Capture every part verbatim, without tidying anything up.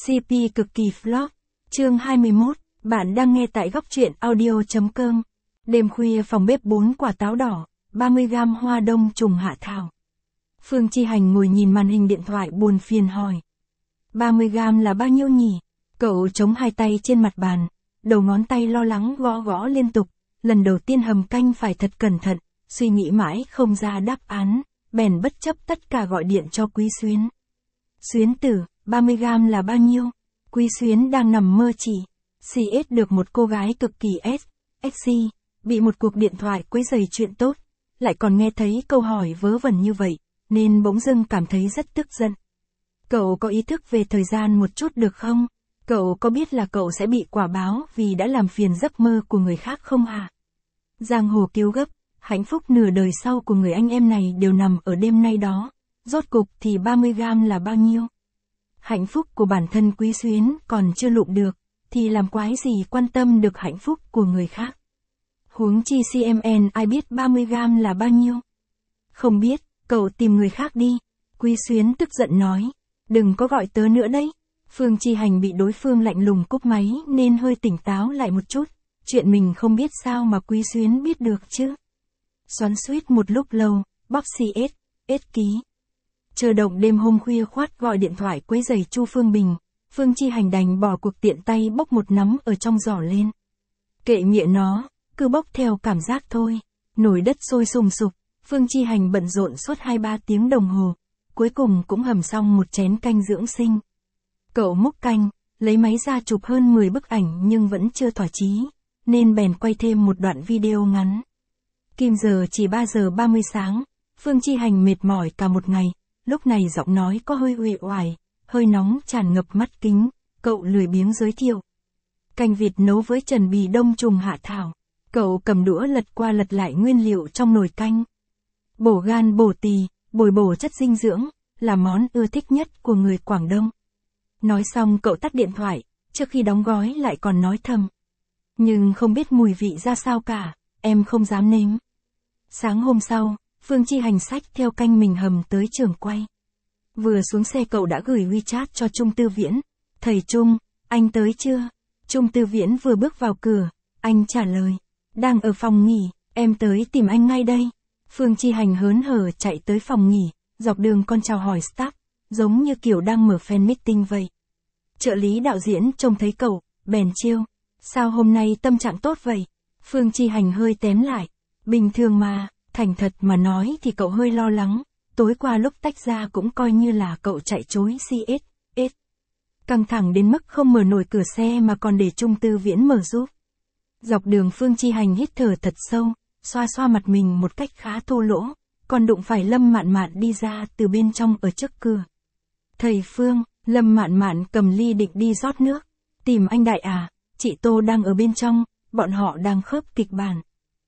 xê pê cực kỳ flop. Chương hai mươi mốt, bạn đang nghe tại góc truyện audio.com. Đêm khuya phòng bếp bốn quả táo đỏ, ba mươi gam hoa đông trùng hạ thảo. Phương Chi Hành ngồi nhìn màn hình điện thoại buồn phiền hỏi. ba mươi gam là bao nhiêu nhỉ? Cậu chống hai tay trên mặt bàn, đầu ngón tay lo lắng gõ gõ liên tục. Lần đầu tiên hầm canh phải thật cẩn thận, suy nghĩ mãi không ra đáp án, bèn bất chấp tất cả gọi điện cho Quý Xuyến. Xuyến tử, ba mươi gam là bao nhiêu? Quý Xuyến đang nằm mơ chỉ. xê ét được một cô gái cực kỳ S, sexy, bị một cuộc điện thoại quấy rầy chuyện tốt, lại còn nghe thấy câu hỏi vớ vẩn như vậy, nên bỗng dưng cảm thấy rất tức giận. Cậu có ý thức về thời gian một chút được không? Cậu có biết là cậu sẽ bị quả báo vì đã làm phiền giấc mơ của người khác không hả? Giang hồ cứu gấp, hạnh phúc nửa đời sau của người anh em này đều nằm ở đêm nay đó. Rốt cục thì ba mươi gam là bao nhiêu? Hạnh phúc của bản thân Quý Xuyến còn chưa lụm được, thì làm quái gì quan tâm được hạnh phúc của người khác. Huống chi xê em en ai biết ba mươi gam là bao nhiêu? Không biết, cậu tìm người khác đi. Quý Xuyến tức giận nói. Đừng có gọi tớ nữa đấy. Phương Chi Hành bị đối phương lạnh lùng cúp máy nên hơi tỉnh táo lại một chút. Chuyện mình không biết sao mà Quý Xuyến biết được chứ. Xoắn xuýt một lúc lâu, bóc xê ét, ét ký. Chờ động đêm hôm khuya khoát gọi điện thoại quấy rầy Chu Phương Bình, Phương Chi Hành đành bỏ cuộc tiện tay bốc một nắm ở trong giỏ lên. Kệ nghĩa nó, cứ bốc theo cảm giác thôi. Nồi đất sôi sùng sục, Phương Chi Hành bận rộn suốt hai ba tiếng đồng hồ, cuối cùng cũng hầm xong một chén canh dưỡng sinh. Cậu múc canh, lấy máy ra chụp hơn mười bức ảnh nhưng vẫn chưa thỏa chí, nên bèn quay thêm một đoạn video ngắn. Kim giờ chỉ ba giờ ba mươi sáng, Phương Chi Hành mệt mỏi cả một ngày, lúc này giọng nói có hơi uể oải, hơi nóng tràn ngập mắt kính, cậu lười biếng giới thiệu. Canh vịt nấu với trần bì đông trùng hạ thảo, cậu cầm đũa lật qua lật lại nguyên liệu trong nồi canh. Bổ gan bổ tỳ, bồi bổ chất dinh dưỡng, là món ưa thích nhất của người Quảng Đông. Nói xong cậu tắt điện thoại, trước khi đóng gói lại còn nói thầm. Nhưng không biết mùi vị ra sao cả, em không dám nếm. Sáng hôm sau, Phương Chi Hành xách theo canh mình hầm tới trường quay. Vừa xuống xe cậu đã gửi WeChat cho Trung Tư Viễn. Thầy Trung, anh tới chưa? Trung Tư Viễn vừa bước vào cửa, anh trả lời. Đang ở phòng nghỉ, em tới tìm anh ngay đây. Phương Chi Hành hớn hở chạy tới phòng nghỉ, dọc đường con chào hỏi staff, giống như kiểu đang mở fan meeting vậy. Trợ lý đạo diễn trông thấy cậu, bèn trêu. Sao hôm nay tâm trạng tốt vậy? Phương Chi Hành hơi tém lại. Bình thường mà, thành thật mà nói thì cậu hơi lo lắng. Tối qua lúc tách ra cũng coi như là cậu chạy chối xê ét, ét. Căng thẳng đến mức không mở nổi cửa xe mà còn để Trung Tư Viễn mở giúp. Dọc đường Phương Chi Hành hít thở thật sâu, xoa xoa mặt mình một cách khá thô lỗ, còn đụng phải Lâm Mạn Mạn đi ra từ bên trong ở trước cửa. Thầy Phương, Lâm Mạn Mạn cầm ly định đi rót nước. Tìm anh Đại à, chị Tô đang ở bên trong, bọn họ đang khớp kịch bản.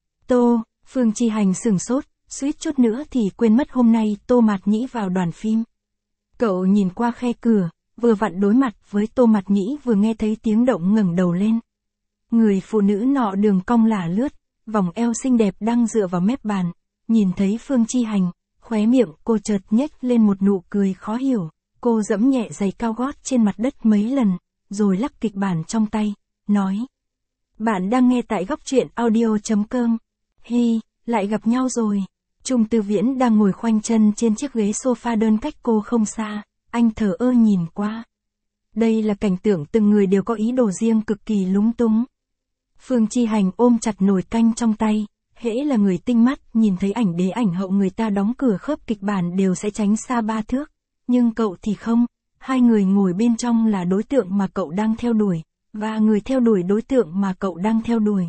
Tô, Phương Chi Hành sửng sốt, suýt chút nữa thì quên mất hôm nay Tô Mạt Nhĩ vào đoàn phim. Cậu nhìn qua khe cửa, vừa vặn đối mặt với Tô Mạt Nhĩ vừa nghe thấy tiếng động ngẩng đầu lên. Người phụ nữ nọ đường cong lả lướt, vòng eo xinh đẹp đang dựa vào mép bàn, nhìn thấy Phương Chi Hành, khóe miệng cô chợt nhếch lên một nụ cười khó hiểu, cô giẫm nhẹ giày cao gót trên mặt đất mấy lần, rồi lắc kịch bản trong tay, nói. Bạn đang nghe tại góc truyện audio.com. Hi, lại gặp nhau rồi. Trung Tư Viễn đang ngồi khoanh chân trên chiếc ghế sofa đơn cách cô không xa, anh thờ ơ nhìn qua. Đây là cảnh tượng từng người đều có ý đồ riêng cực kỳ lúng túng. Phương Chi Hành ôm chặt nồi canh trong tay, hễ là người tinh mắt nhìn thấy ảnh đế ảnh hậu người ta đóng cửa khớp kịch bản đều sẽ tránh xa ba thước. Nhưng cậu thì không, hai người ngồi bên trong là đối tượng mà cậu đang theo đuổi, và người theo đuổi đối tượng mà cậu đang theo đuổi.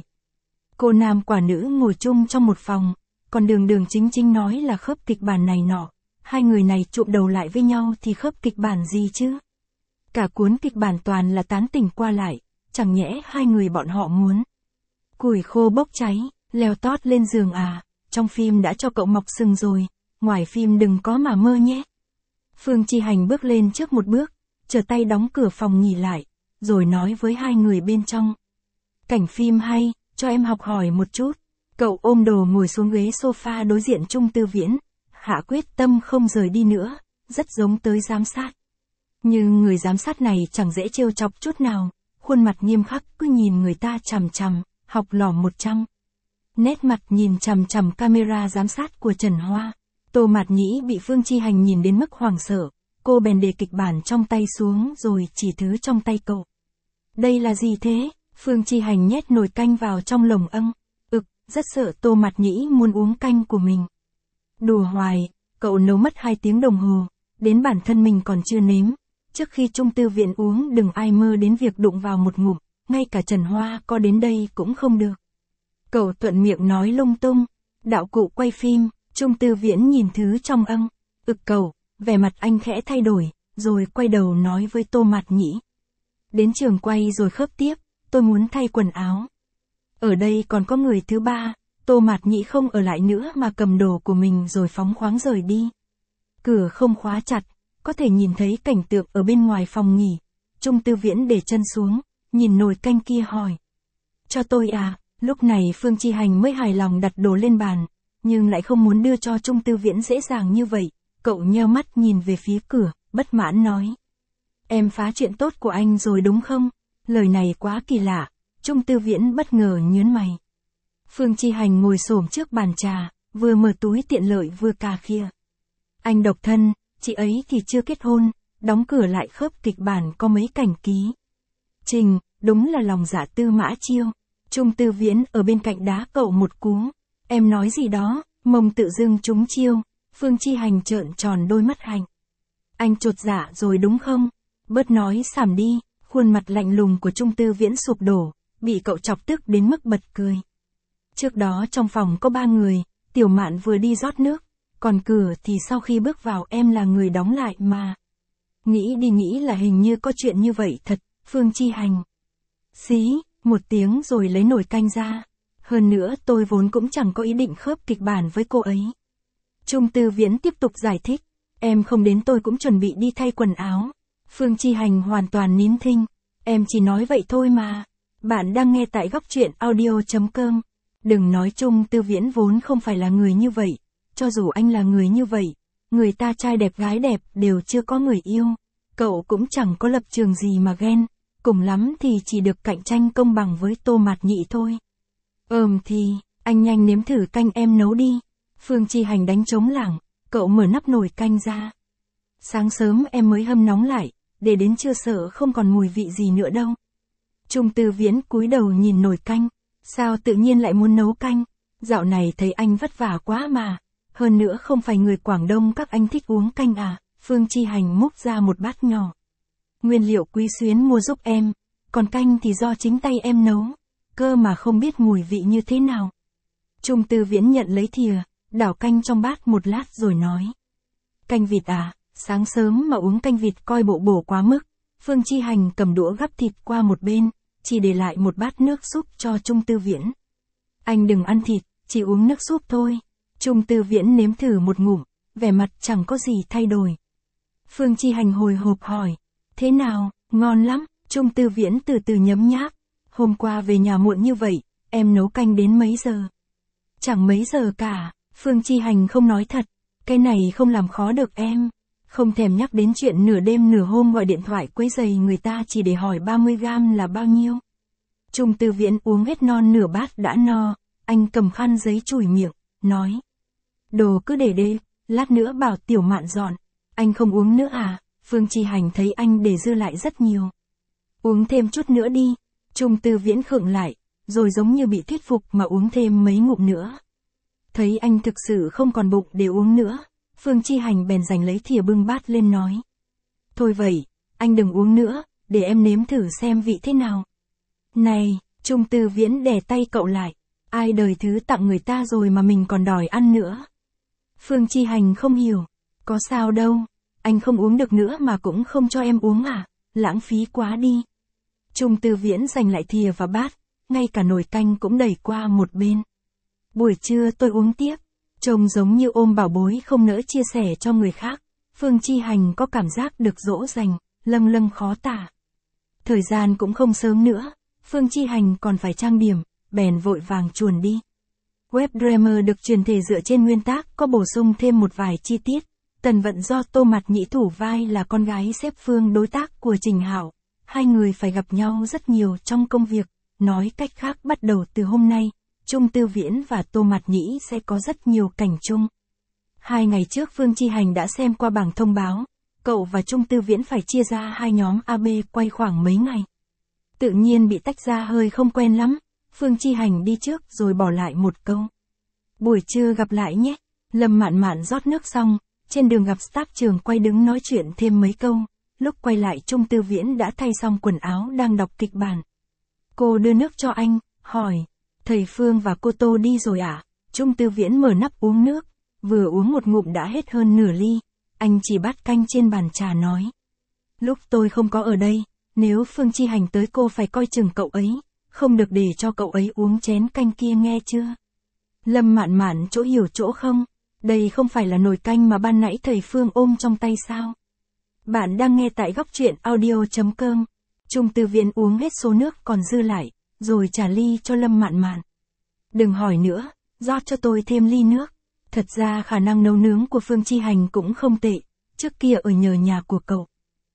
Cô nam quả nữ ngồi chung trong một phòng, còn đường đường chính chính nói là khớp kịch bản này nọ, hai người này chụm đầu lại với nhau thì khớp kịch bản gì chứ? Cả cuốn kịch bản toàn là tán tỉnh qua lại, chẳng nhẽ hai người bọn họ muốn. Củi khô bốc cháy, leo tót lên giường à, trong phim đã cho cậu mọc sừng rồi, ngoài phim đừng có mà mơ nhé. Phương Chi Hành bước lên trước một bước, trở tay đóng cửa phòng nghỉ lại, rồi nói với hai người bên trong. Cảnh phim hay, cho em học hỏi một chút. Cậu ôm đồ ngồi xuống ghế sofa đối diện Trung Tư Viễn, hạ quyết tâm không rời đi nữa, rất giống tới giám sát. Nhưng người giám sát này chẳng dễ trêu chọc chút nào, khuôn mặt nghiêm khắc cứ nhìn người ta chằm chằm, học lỏm một trăm. Nét mặt nhìn chằm chằm camera giám sát của Trần Hoa. Tô Mạt Nhĩ bị Phương Chi Hành nhìn đến mức hoảng sợ, cô bèn để kịch bản trong tay xuống rồi chỉ thứ trong tay cậu. Đây là gì thế? Phương Chi Hành nhét nồi canh vào trong lồng âng. Ực, rất sợ Tô Mạt Nhĩ muốn uống canh của mình. Đùa hoài, cậu nấu mất hai tiếng đồng hồ, đến bản thân mình còn chưa nếm. Trước khi Trung Tư Viễn uống đừng ai mơ đến việc đụng vào một ngụm, ngay cả Trần Hoa có đến đây cũng không được. Cậu thuận miệng nói lung tung. Đạo cụ quay phim, Trung Tư Viễn nhìn thứ trong âng. Ực cậu, vẻ mặt anh khẽ thay đổi, rồi quay đầu nói với Tô Mạt Nhĩ. Đến trường quay rồi khớp tiếp, tôi muốn thay quần áo. Ở đây còn có người thứ ba, Tô Mạt Nhĩ không ở lại nữa mà cầm đồ của mình rồi phóng khoáng rời đi. Cửa không khóa chặt, có thể nhìn thấy cảnh tượng ở bên ngoài phòng nghỉ. Trung Tư Viễn để chân xuống, nhìn nồi canh kia hỏi. Cho tôi à? Lúc này Phương Chi Hành mới hài lòng đặt đồ lên bàn, nhưng lại không muốn đưa cho Trung Tư Viễn dễ dàng như vậy. Cậu nheo mắt nhìn về phía cửa, bất mãn nói. Em phá chuyện tốt của anh rồi đúng không? Lời này quá kỳ lạ. Trung Tư Viễn bất ngờ nhớn mày. Phương Chi Hành ngồi xổm trước bàn trà, vừa mở túi tiện lợi vừa cà khịa. Anh độc thân, chị ấy thì chưa kết hôn, đóng cửa lại khớp kịch bản có mấy cảnh ký. Trình, đúng là lòng dạ Tư Mã Chiêu. Trung Tư Viễn ở bên cạnh đá cậu một cú. Em nói gì đó, mông tự dưng trúng chiêu. Phương Chi Hành trợn tròn đôi mắt Hành. Anh chột dạ rồi đúng không? Bớt nói xảm đi. Khuôn mặt lạnh lùng của Trung Tư Viễn sụp đổ, bị cậu chọc tức đến mức bật cười. Trước đó trong phòng có ba người, Tiểu Mạn vừa đi rót nước, còn cửa thì sau khi bước vào em là người đóng lại mà. Nghĩ đi nghĩ là hình như có chuyện như vậy thật, Phương Chi Hành. Xí, một tiếng rồi lấy nồi canh ra. Hơn nữa tôi vốn cũng chẳng có ý định khớp kịch bản với cô ấy. Trung Tư Viễn tiếp tục giải thích, em không đến tôi cũng chuẩn bị đi thay quần áo. Phương Chi Hành hoàn toàn nín thinh, em chỉ nói vậy thôi mà. Bạn đang nghe tại góc truyện audio chấm com. Đừng nói Trung Tư Viễn vốn không phải là người như vậy, cho dù anh là người như vậy, người ta trai đẹp gái đẹp đều chưa có người yêu, cậu cũng chẳng có lập trường gì mà ghen, cùng lắm thì chỉ được cạnh tranh công bằng với Tô Mạt Nhĩ thôi. Ừm thì, anh nhanh nếm thử canh em nấu đi. Phương Chi Hành đánh trống lảng, cậu mở nắp nồi canh ra. Sáng sớm em mới hâm nóng lại, để đến trưa sợ không còn mùi vị gì nữa đâu. Trung Tư Viễn cúi đầu nhìn nồi canh, sao tự nhiên lại muốn nấu canh, dạo này thấy anh vất vả quá mà, hơn nữa không phải người Quảng Đông các anh thích uống canh à. Phương Chi Hành múc ra một bát nhỏ. Nguyên liệu Quý Xuyến mua giúp em, còn canh thì do chính tay em nấu, cơ mà không biết mùi vị như thế nào. Trung Tư Viễn nhận lấy thìa, đảo canh trong bát một lát rồi nói. Canh vịt à, sáng sớm mà uống canh vịt coi bộ bổ quá mức. Phương Chi Hành cầm đũa gắp thịt qua một bên, chỉ để lại một bát nước súp cho Trung Tư Viễn. Anh đừng ăn thịt, chỉ uống nước súp thôi. Trung Tư Viễn nếm thử một ngụm, vẻ mặt chẳng có gì thay đổi. Phương Chi Hành hồi hộp hỏi, thế nào, ngon lắm. Trung Tư Viễn từ từ nhấm nháp. Hôm qua về nhà muộn như vậy, em nấu canh đến mấy giờ? Chẳng mấy giờ cả. Phương Chi Hành không nói thật, cái này không làm khó được em. Không thèm nhắc đến chuyện nửa đêm nửa hôm gọi điện thoại quấy rầy người ta chỉ để hỏi ba mươi gam là bao nhiêu. Trung Tư Viễn uống hết non nửa bát đã no, anh cầm khăn giấy chùi miệng, nói. Đồ cứ để đây, lát nữa bảo Tiểu Mạn dọn. Anh không uống nữa à? Phương Chi Hành thấy anh để dư lại rất nhiều. Uống thêm chút nữa đi. Trung Tư Viễn khựng lại, rồi giống như bị thuyết phục mà uống thêm mấy ngụm nữa. Thấy anh thực sự không còn bụng để uống nữa, Phương Chi Hành bèn giành lấy thìa bưng bát lên nói. Thôi vậy, anh đừng uống nữa, để em nếm thử xem vị thế nào. Này, Trung Tư Viễn đè tay cậu lại, ai đời thứ tặng người ta rồi mà mình còn đòi ăn nữa. Phương Chi Hành không hiểu, có sao đâu, anh không uống được nữa mà cũng không cho em uống à, lãng phí quá đi. Trung Tư Viễn giành lại thìa và bát, ngay cả nồi canh cũng đẩy qua một bên. Buổi trưa tôi uống tiếp, trông giống như ôm bảo bối không nỡ chia sẻ cho người khác. Phương Chi Hành có cảm giác được dỗ dành, lâng lâng khó tả. Thời gian cũng không sớm nữa, Phương Chi Hành còn phải trang điểm, bèn vội vàng chuồn đi. Web drama được truyền thể dựa trên nguyên tác có bổ sung thêm một vài chi tiết, Tần Vận do Tô Mạt Nhĩ thủ vai là con gái xếp Phương đối tác của Trình Hạo. Hai người phải gặp nhau rất nhiều trong công việc, nói cách khác bắt đầu từ hôm nay, Trung Tư Viễn và Tô Mạt Nhĩ sẽ có rất nhiều cảnh chung. Hai ngày trước Phương Chi Hành đã xem qua bảng thông báo, cậu và Trung Tư Viễn phải chia ra hai nhóm a bê quay khoảng mấy ngày. Tự nhiên bị tách ra hơi không quen lắm, Phương Chi Hành đi trước rồi bỏ lại một câu. Buổi trưa gặp lại nhé. Lâm Mạn Mạn rót nước xong, trên đường gặp staff trường quay đứng nói chuyện thêm mấy câu, lúc quay lại Trung Tư Viễn đã thay xong quần áo đang đọc kịch bản. Cô đưa nước cho anh, hỏi, thầy Phương và cô Tô đi rồi à? Trung Tư Viễn mở nắp uống nước, vừa uống một ngụm đã hết hơn nửa ly, anh chỉ bát canh trên bàn trà nói. Lúc tôi không có ở đây, nếu Phương Chi Hành tới cô phải coi chừng cậu ấy, không được để cho cậu ấy uống chén canh kia nghe chưa? Lâm Mạn Mạn chỗ hiểu chỗ không? Đây không phải là nồi canh mà ban nãy thầy Phương ôm trong tay sao? Bạn đang nghe tại góc truyện audio.com. Trung Tư Viễn uống hết số nước còn dư lại, rồi trả ly cho Lâm Mạn Mạn. Đừng hỏi nữa, rót cho tôi thêm ly nước. Thật ra khả năng nấu nướng của Phương Chi Hành cũng không tệ, trước kia ở nhờ nhà của cậu.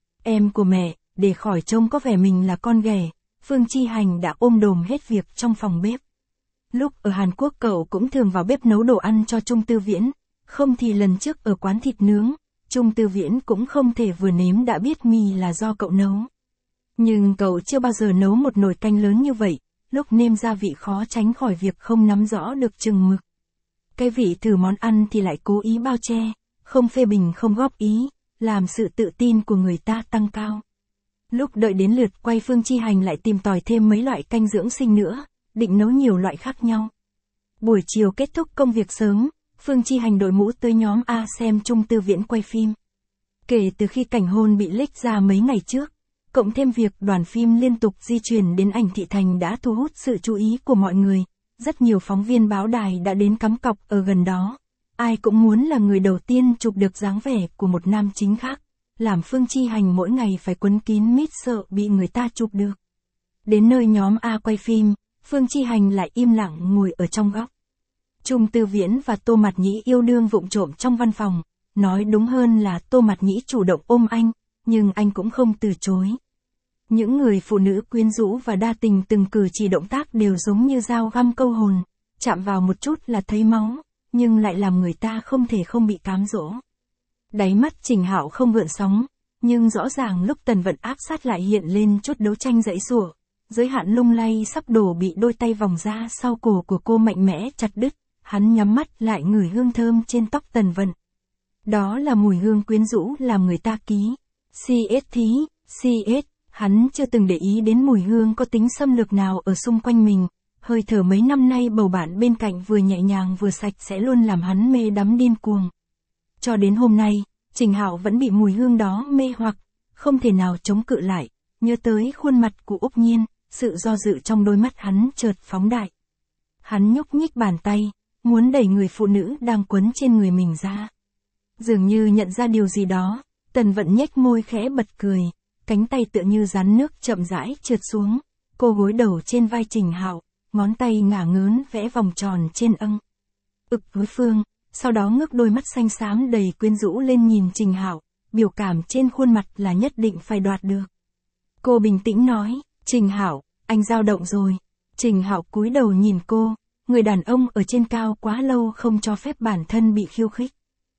Em của mẹ, để khỏi trông có vẻ mình là con ghẻ, Phương Chi Hành đã ôm đồm hết việc trong phòng bếp. Lúc ở Hàn Quốc cậu cũng thường vào bếp nấu đồ ăn cho Trung Tư Viễn, không thì lần trước ở quán thịt nướng, Trung Tư Viễn cũng không thể vừa nếm đã biết mì là do cậu nấu. Nhưng cậu chưa bao giờ nấu một nồi canh lớn như vậy, lúc nêm gia vị khó tránh khỏi việc không nắm rõ được chừng mực. Cái vị thử món ăn thì lại cố ý bao che, không phê bình không góp ý, làm sự tự tin của người ta tăng cao. Lúc đợi đến lượt quay Phương Chi Hành lại tìm tòi thêm mấy loại canh dưỡng sinh nữa, định nấu nhiều loại khác nhau. Buổi chiều kết thúc công việc sớm, Phương Chi Hành đội mũ tới nhóm A xem Trung Tư Viễn quay phim. Kể từ khi cảnh hôn bị leak ra mấy ngày trước, cộng thêm việc đoàn phim liên tục di chuyển đến ảnh thị thành đã thu hút sự chú ý của mọi người. Rất nhiều phóng viên báo đài đã đến cắm cọc ở gần đó. Ai cũng muốn là người đầu tiên chụp được dáng vẻ của một nam chính khác, làm Phương Chi Hành mỗi ngày phải quấn kín mít sợ bị người ta chụp được. Đến nơi nhóm A quay phim, Phương Chi Hành lại im lặng ngồi ở trong góc. Trung Tư Viễn và Tô Mạt Nhĩ yêu đương vụng trộm trong văn phòng, nói đúng hơn là Tô Mạt Nhĩ chủ động ôm anh, nhưng anh cũng không từ chối. Những người phụ nữ quyến rũ và đa tình từng cử chỉ động tác đều giống như dao găm câu hồn, chạm vào một chút là thấy máu, nhưng lại làm người ta không thể không bị cám dỗ. Đáy mắt Trình Hạo không gợn sóng, nhưng rõ ràng lúc Tần Vận áp sát lại hiện lên chút đấu tranh giãy giụa, giới hạn lung lay sắp đổ bị đôi tay vòng ra sau cổ của cô mạnh mẽ chặt đứt, hắn nhắm mắt lại ngửi hương thơm trên tóc Tần Vận. Đó là mùi hương quyến rũ làm người ta ký. xê ét thí, xê ét. Hắn chưa từng để ý đến mùi hương có tính xâm lược nào ở xung quanh mình, hơi thở mấy năm nay bầu bạn bên cạnh vừa nhẹ nhàng vừa sạch sẽ luôn làm hắn mê đắm điên cuồng. Cho đến hôm nay, Trình Hạo vẫn bị mùi hương đó mê hoặc, không thể nào chống cự lại, nhớ tới khuôn mặt của Úc Nhiên, sự do dự trong đôi mắt hắn chợt phóng đại. Hắn nhúc nhích bàn tay, muốn đẩy người phụ nữ đang quấn trên người mình ra. Dường như nhận ra điều gì đó, Tần Vận nhếch môi khẽ bật cười. Cánh tay tựa như rắn nước chậm rãi trượt xuống, cô gối đầu trên vai Trình Hạo, ngón tay ngả ngớn vẽ vòng tròn trên âng. Ực với Phương, sau đó ngước đôi mắt xanh xám đầy quyến rũ lên nhìn Trình Hạo, biểu cảm trên khuôn mặt là nhất định phải đoạt được. Cô bình tĩnh nói, Trình Hạo, anh dao động rồi. Trình Hạo cúi đầu nhìn cô, người đàn ông ở trên cao quá lâu không cho phép bản thân bị khiêu khích.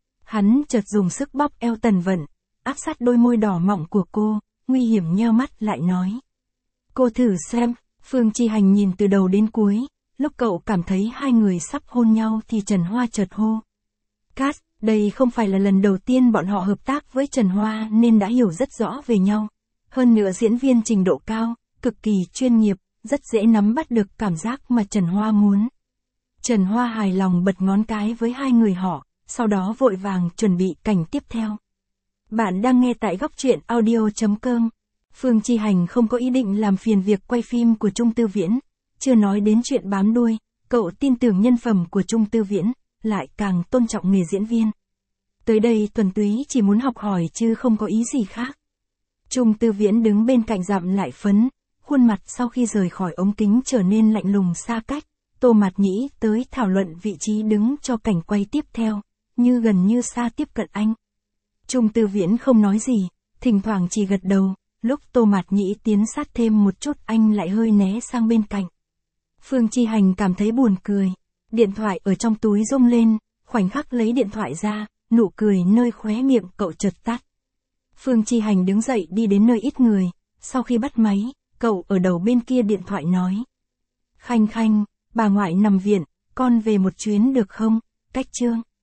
Hắn chợt dùng sức bóp eo Tần Vận, áp sát đôi môi đỏ mọng của cô. Nguy hiểm nheo mắt lại nói. Cô thử xem, Phương Chi Hành nhìn từ đầu đến cuối, lúc cậu cảm thấy hai người sắp hôn nhau thì Trần Hoa chợt hô. Cát, đây không phải là lần đầu tiên bọn họ hợp tác với Trần Hoa nên đã hiểu rất rõ về nhau. Hơn nữa diễn viên trình độ cao, cực kỳ chuyên nghiệp, rất dễ nắm bắt được cảm giác mà Trần Hoa muốn. Trần Hoa hài lòng bật ngón cái với hai người họ, sau đó vội vàng chuẩn bị cảnh tiếp theo. Bạn đang nghe tại góc truyện audio.com. Phương Chi Hành không có ý định làm phiền việc quay phim của Trung Tư Viễn, chưa nói đến chuyện bám đuôi, cậu tin tưởng nhân phẩm của Trung Tư Viễn, lại càng tôn trọng nghề diễn viên. Tới đây thuần túy chỉ muốn học hỏi chứ không có ý gì khác. Trung Tư Viễn đứng bên cạnh dặm lại phấn, khuôn mặt sau khi rời khỏi ống kính trở nên lạnh lùng xa cách, Tô Mạt Nhĩ tới thảo luận vị trí đứng cho cảnh quay tiếp theo, như gần như xa tiếp cận anh. Trung Tư Viễn không nói gì, thỉnh thoảng chỉ gật đầu, lúc Tô Mạt Nhĩ tiến sát thêm một chút anh lại hơi né sang bên cạnh. Phương Chi Hành cảm thấy buồn cười, điện thoại ở trong túi rung lên, khoảnh khắc lấy điện thoại ra, nụ cười nơi khóe miệng cậu chợt tắt. Phương Chi Hành đứng dậy đi đến nơi ít người, sau khi bắt máy, cậu ở đầu bên kia điện thoại nói. Khanh Khanh, bà ngoại nằm viện, con về một chuyến được không, cách Trương.